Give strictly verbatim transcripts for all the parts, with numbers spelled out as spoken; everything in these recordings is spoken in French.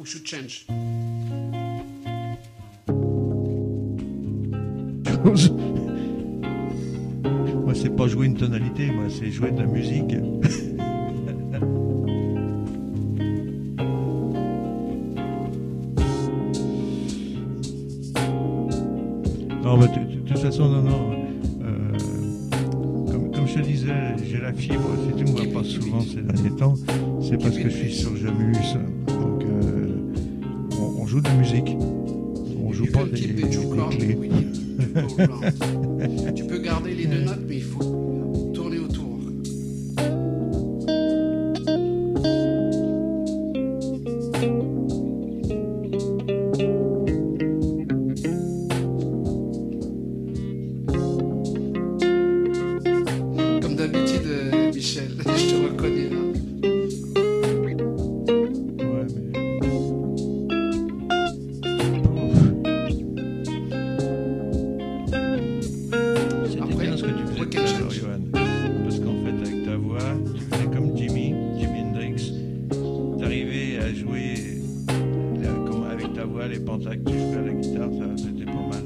should change. Moi, c'est pas jouer une tonalité, moi, c'est jouer de la musique. Non, bah, de toute façon, non, non. Euh, comme, comme je te disais, j'ai la fibre. Si tu me vois pas souvent ces derniers temps, c'est parce que je suis sur Jamus. Donc, euh, on, on joue de la musique. On joue pas des, des, des clés. Tu peux garder les deux notes, mais il faut tourner autour. Comme d'habitude, Michel, je te reconnais là. Les pentacs que tu jouais à la guitare, ça c'était pas mal.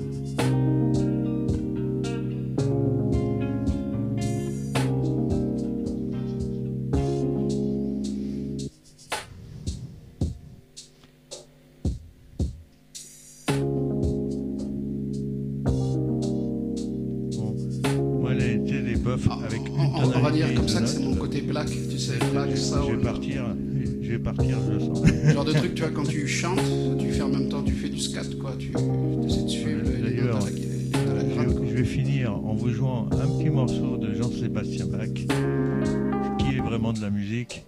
Bon, moi les, les buffs ah, avec on, une tonalité. On va dire comme ça que notes, c'est mon côté black, tu sais, black, je, ça. Je vais partir, je vais partir, je le sens. Genre de truc, tu vois, quand tu chantes, tu fais en même temps, tu fais du scat, quoi, tu essaies de suivre les D'ailleurs, notes à la, les notes à la grave, je, je vais finir en vous jouant un petit morceau de Jean-Sébastien Bach, qui est vraiment de la musique.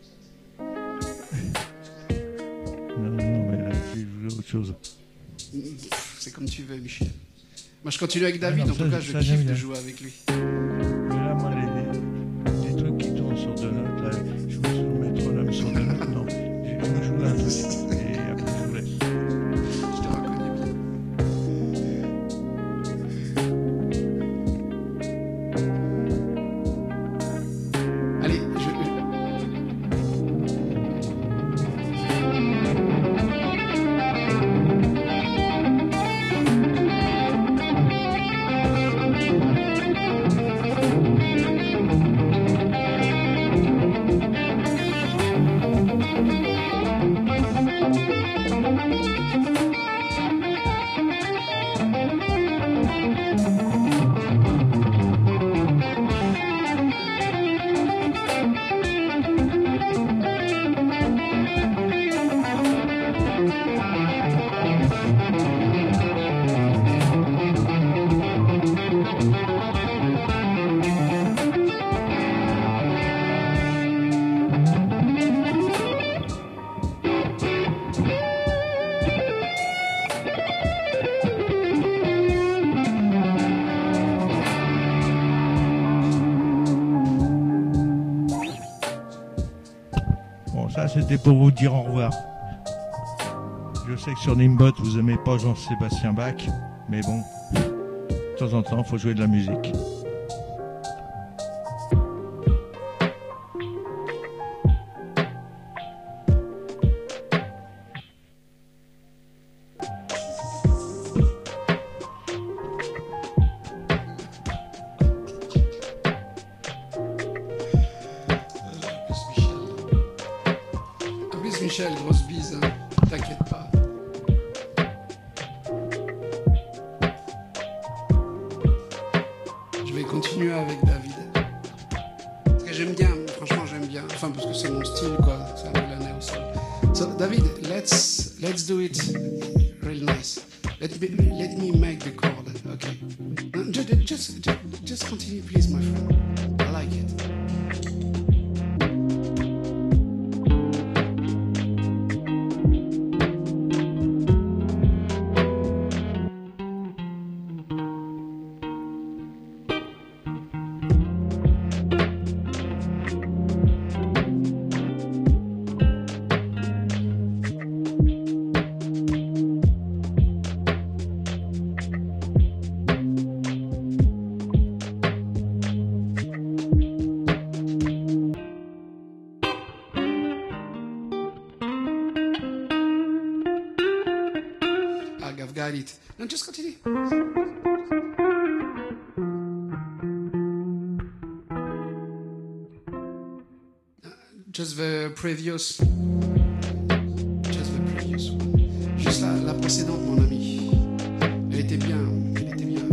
Non, non, non, mais là, je vais jouer autre chose. C'est comme tu veux, Michel. Moi, je continue avec David, non, en ça, tout cas, je ça, kiffe de bien. jouer avec lui. Mais là, moi, les, les trucs qui tournent sur deux notes, là, je me suis métronome sur deux notes, non. Je, je me joue un truc, et après, je vous laisse. Je te reconnais bien. Allez, je... Bon, ça, c'était pour vous dire au revoir. Je sais que sur Nimbot, vous aimez pas Jean-Sébastien Bach, mais bon, de temps en temps, il faut jouer de la musique. Michel, grosse bise, hein. T'inquiète pas. Je vais continuer avec David. Parce que j'aime bien, franchement j'aime bien. Enfin parce que c'est mon style quoi, c'est un peu la néo soul. So David, let's let's do it real nice. Let me let me make the chord, okay? Just just just continue please my friend. I like it. got it. No, just continue. Uh, just the previous. Just the previous one. Juste la, la précédente, mon ami. Elle était bien. Elle était bien.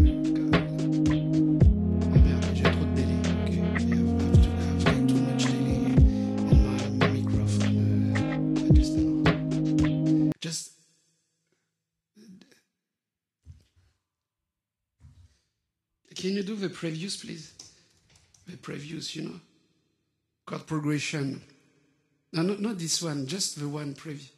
Ah merde, j'ai trop de délai. Ok, I have, I have, to, I have too much delay in my microphone. Uh, just, just. Can you do the previous, please? The previous, you know, chord progression. No, no, not this one. Just the one previous.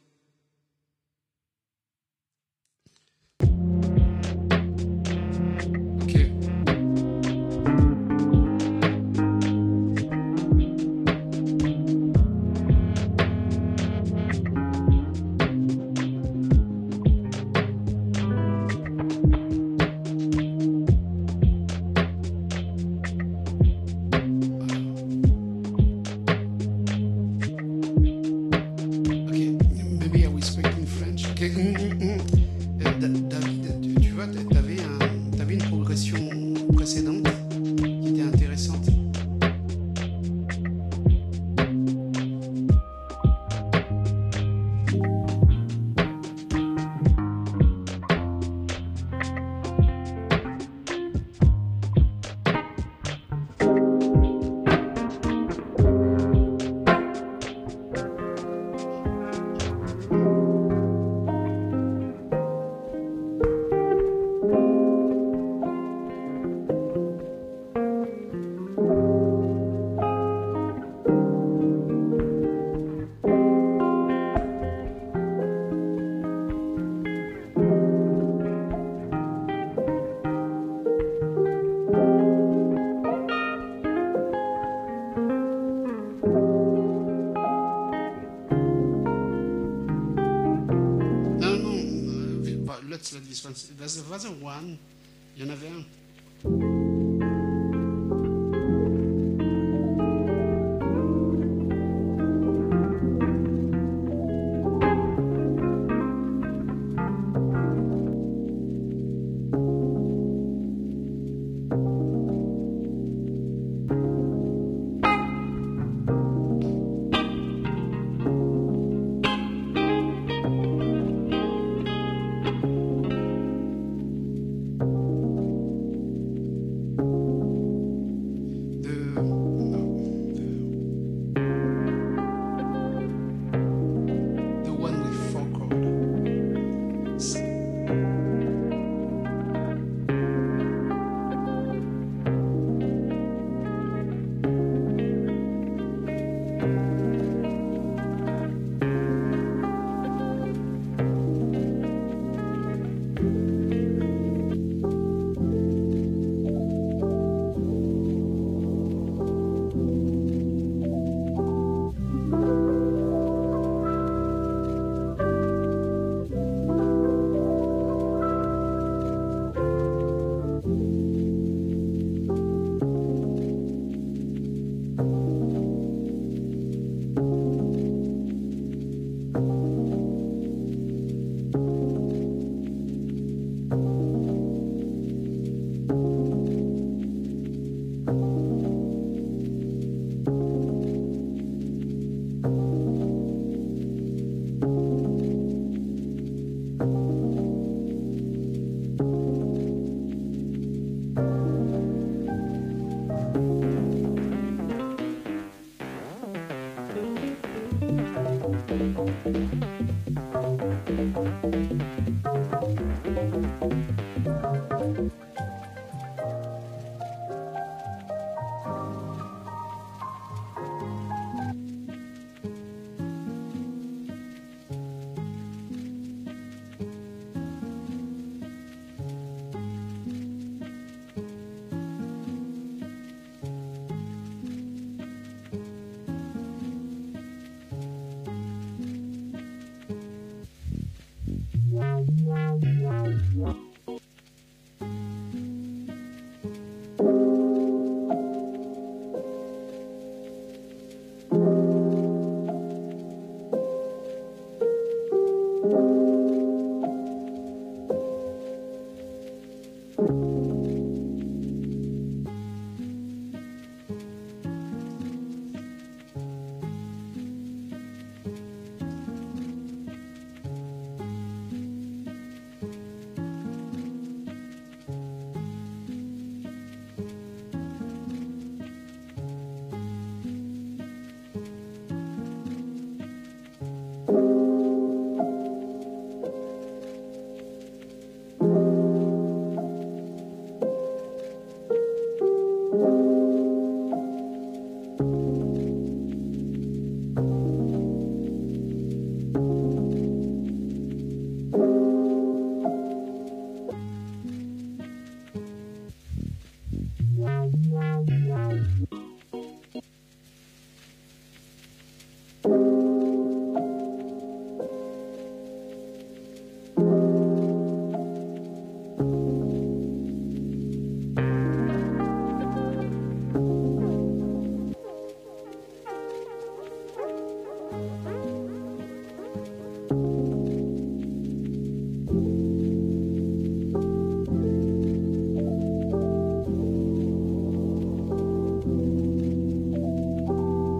Was was a one? Il y en avait un. Bye.